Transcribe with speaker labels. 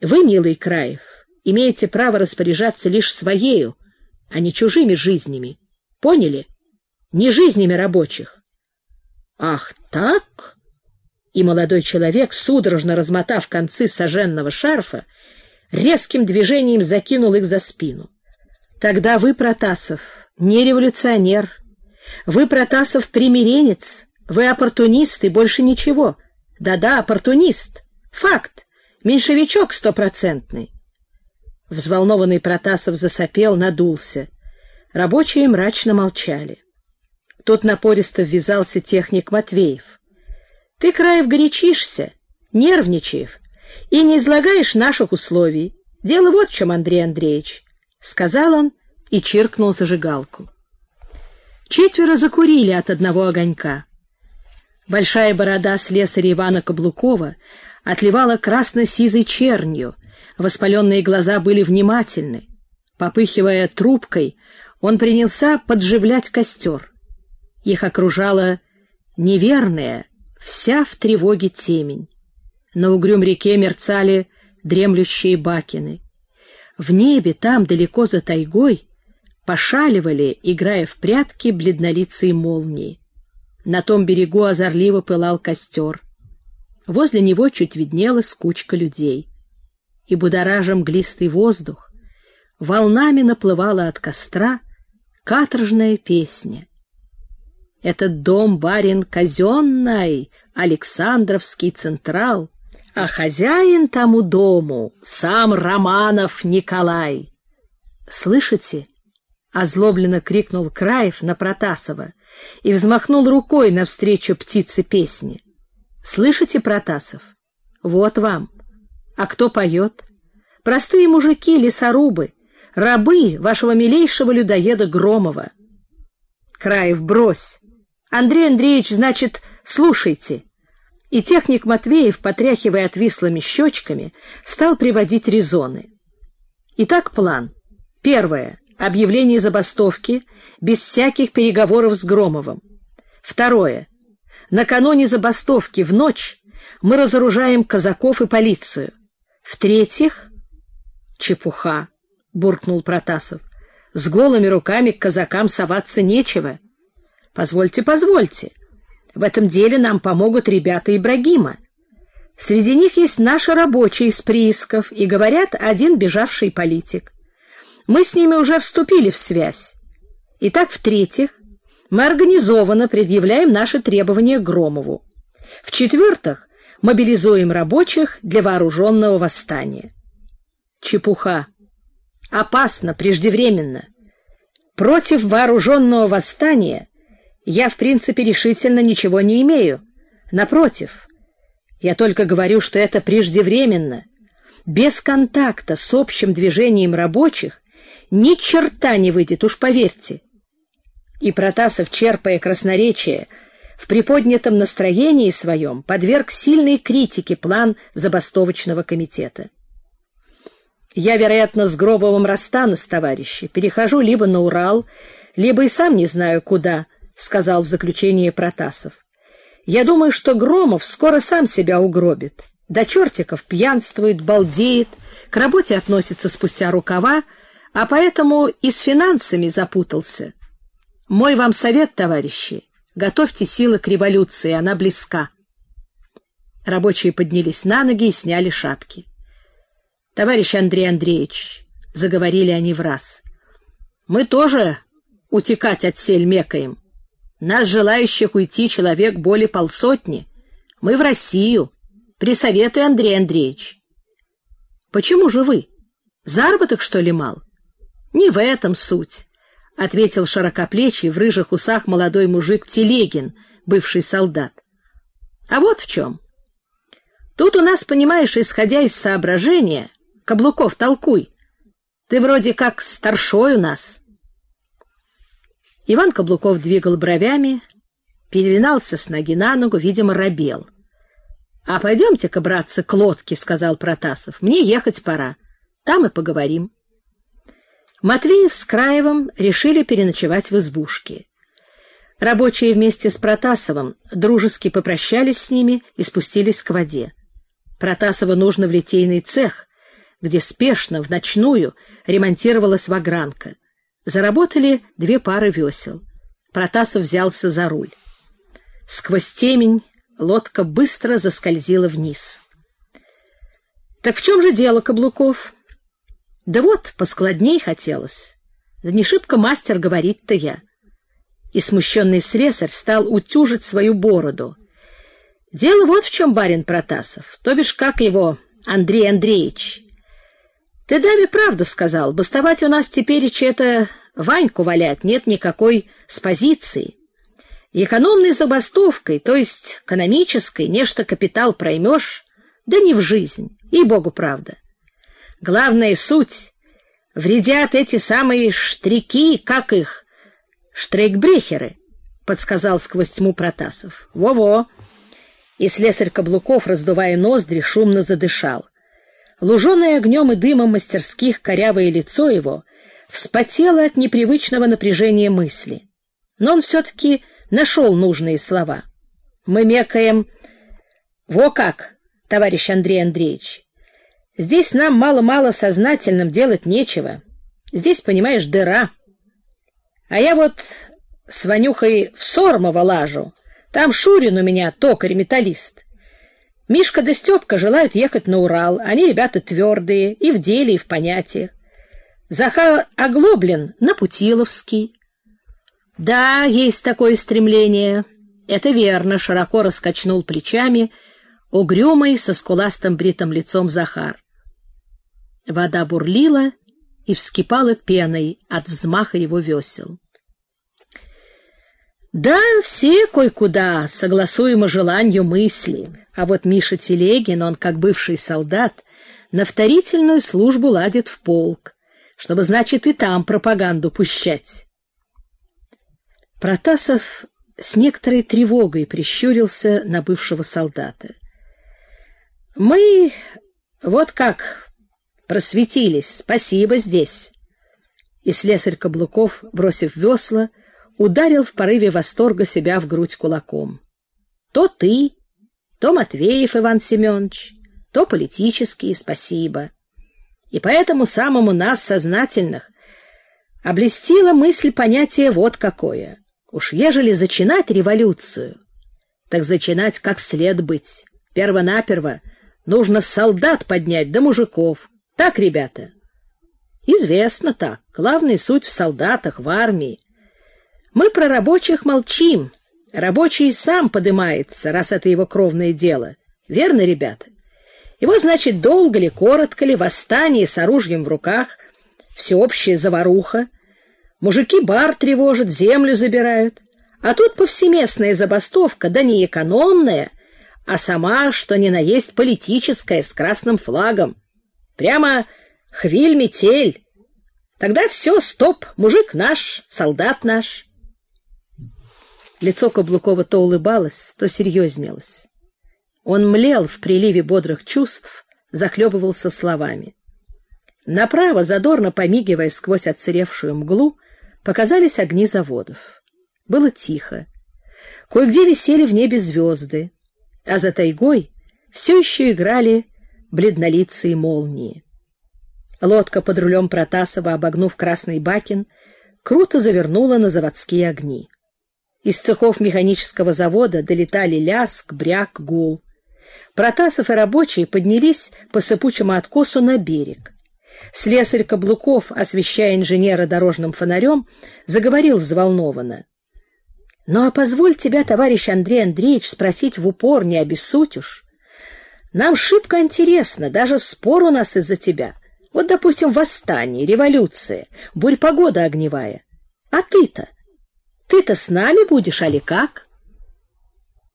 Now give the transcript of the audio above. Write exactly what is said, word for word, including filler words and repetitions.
Speaker 1: Вы, милый Краев, имеете право распоряжаться лишь своею, а не чужими жизнями. Поняли? Не жизнями рабочих. Ах, так? И молодой человек, судорожно размотав концы сожженного шарфа, резким движением закинул их за спину. Тогда вы, Протасов, не революционер. Вы, Протасов, примиренец. Вы оппортунист и больше ничего. Да-да, оппортунист. Факт. Меньшевичок стопроцентный. Взволнованный Протасов засопел, надулся. Рабочие мрачно молчали. Тут напористо ввязался техник Матвеев. — Ты, Краев, горячишься, нервничаешь и не излагаешь наших условий. Дело вот в чем, Андрей Андреевич, — сказал он и чиркнул зажигалку. Четверо закурили от одного огонька. Большая борода слесаря Ивана Каблукова отливала красно-сизой чернью, воспаленные глаза были внимательны. Попыхивая трубкой, он принялся подживлять костер. Их окружала неверная, вся в тревоге темень. На угрюм реке мерцали дремлющие бакины. В небе, там, далеко за тайгой, пошаливали, играя в прятки, бледнолицые молнии. На том берегу озорливо пылал костер. Возле него чуть виднелась кучка людей. И, будоража мглистый воздух, волнами наплывала от костра каторжная песня. Этот дом, барин, казенный, Александровский Централ, а хозяин тому дому сам Романов Николай. «Слышите?» — озлобленно крикнул Краев на Протасова и взмахнул рукой навстречу птице песни. «Слышите, Протасов? Вот вам. А кто поет? Простые мужики, лесорубы, рабы вашего милейшего людоеда Громова». «Краев, брось! Андрей Андреевич, значит, слушайте». И техник Матвеев, потряхивая отвислыми щечками, стал приводить резоны. Итак, план. Первое. Объявление забастовки без всяких переговоров с Громовым. Второе. Накануне забастовки в ночь мы разоружаем казаков и полицию. В-третьих... Чепуха, буркнул Протасов. С голыми руками к казакам соваться нечего. Позвольте, позвольте. В этом деле нам помогут ребята Ибрагима. Среди них есть наши рабочие из приисков, и, говорят, один бежавший политик. Мы с ними уже вступили в связь. Итак, в-третьих, мы организованно предъявляем наши требования к Громову. В-четвертых, мобилизуем рабочих для вооруженного восстания. Чепуха. Опасно, преждевременно. Против вооруженного восстания я, в принципе, решительно ничего не имею. Напротив, я только говорю, что это преждевременно. Без контакта с общим движением рабочих ни черта не выйдет, уж поверьте. И Протасов, черпая красноречие, в приподнятом настроении своем подверг сильной критике план забастовочного комитета. Я, вероятно, с Громовым расстанусь, товарищи, перехожу либо на Урал, либо и сам не знаю куда, — сказал в заключение Протасов. Я думаю, что Громов скоро сам себя угробит. До чертиков пьянствует, балдеет, к работе относится спустя рукава, а поэтому и с финансами запутался. Мой вам совет, товарищи, готовьте силы к революции, она близка. Рабочие поднялись на ноги и сняли шапки. Товарищ Андрей Андреевич, — заговорили они враз, — мы тоже утекать отсель мекаем. Нас, желающих уйти, человек более полсотни. Мы в Россию. Присоветуй, Андрей Андреевич. Почему же вы? Заработок, что ли, мал? Не в этом суть, — ответил широкоплечий в рыжих усах молодой мужик Телегин, бывший солдат. А вот в чем. Тут у нас, понимаешь, исходя из соображения, Каблуков, толкуй. Ты вроде как старшой у нас. Иван Каблуков двигал бровями, перевинался с ноги на ногу, видимо, робел. — А пойдемте-ка, братцы, к лодке, — сказал Протасов. — Мне ехать пора. Там и поговорим. Матвеев с Краевым решили переночевать в избушке. Рабочие вместе с Протасовым дружески попрощались с ними и спустились к воде. Протасову нужно в литейный цех, где спешно, в ночную, ремонтировалась вагранка. Заработали две пары весел. Протасов взялся за руль. Сквозь темень лодка быстро заскользила вниз. — Так в чем же дело, Каблуков? — Да вот, поскладней хотелось. Да не шибко мастер, говорит-то я. И смущенный слесарь стал утюжить свою бороду. Дело вот в чем, барин Протасов, то бишь как его, Андрей Андреевич. Ты даме правду сказал, бастовать у нас тепереча это Ваньку валять, нет никакой спозиции. Экономной забастовкой, то есть экономической, нечто капитал проймешь, да не в жизнь, и богу правда. Главная суть — вредят эти самые штрики, как их, штрейкбрехеры, — подсказал сквозь тьму Протасов. Во-во! И слесарь Каблуков, раздувая ноздри, шумно задышал. Луженое огнем и дымом мастерских корявое лицо его вспотело от непривычного напряжения мысли. Но он все-таки нашел нужные слова. Мы мекаем... Во как, товарищ Андрей Андреевич! Здесь нам мало-мало сознательным делать нечего. Здесь, понимаешь, дыра. А я вот с Ванюхой в Сормово лажу. Там Шурин у меня токарь-металлист. Мишка да Степка желают ехать на Урал. Они ребята твердые и в деле, и в понятиях. Захар Оглоблин на Путиловский. Да, есть такое стремление. Это верно, широко раскачнул плечами угрюмый со скуластым бритым лицом Захар. Вода бурлила и вскипала пеной от взмаха его весел. Да, все кой-куда согласуемо желанию мысли, а вот Миша Телегин, он, как бывший солдат, на вторительную службу ладит в полк, чтобы, значит, и там пропаганду пущать. Протасов с некоторой тревогой прищурился на бывшего солдата. Мы вот как просветились, спасибо здесь. И слесарь Каблуков, бросив весла, ударил в порыве восторга себя в грудь кулаком. То ты, то Матвеев Иван Семенович, то политические, спасибо. И поэтому самому нас, сознательных, облестила мысль понятия вот какое. Уж ежели зачинать революцию, так зачинать как след быть. Первонаперво нужно солдат поднять, да мужиков. Так, ребята? Известно так. Главная суть в солдатах, в армии. Мы про рабочих молчим. Рабочий сам подымается, раз это его кровное дело. Верно, ребята? Его, значит, долго ли, коротко ли, восстание с оружием в руках, всеобщая заваруха. Мужики бар тревожат, землю забирают. А тут повсеместная забастовка, да не экономная, а сама, что ни на есть, политическая, с красным флагом. Прямо хвиль-метель. Тогда все, стоп, мужик наш, солдат наш. Лицо Каблукова то улыбалось, то серьезнелось. Он млел в приливе бодрых чувств, захлебывался словами. Направо, задорно помигивая сквозь отсыревшую мглу, показались огни заводов. Было тихо. Кое-где висели в небе звезды, а за тайгой все еще играли бледнолицые молнии. Лодка под рулем Протасова, обогнув Красный Бакин, круто завернула на заводские огни. Из цехов механического завода долетали ляск, бряк, гул. Протасов и рабочие поднялись по сыпучему откосу на берег. Слесарь Каблуков, освещая инженера дорожным фонарем, заговорил взволнованно. — Ну, а позволь тебя, товарищ Андрей Андреевич, спросить в упор, не обессудь уж. Нам шибко интересно, даже спор у нас из-за тебя. Вот, допустим, восстание, революция, бурь погода огневая. А ты-то? Ты-то с нами будешь, али как?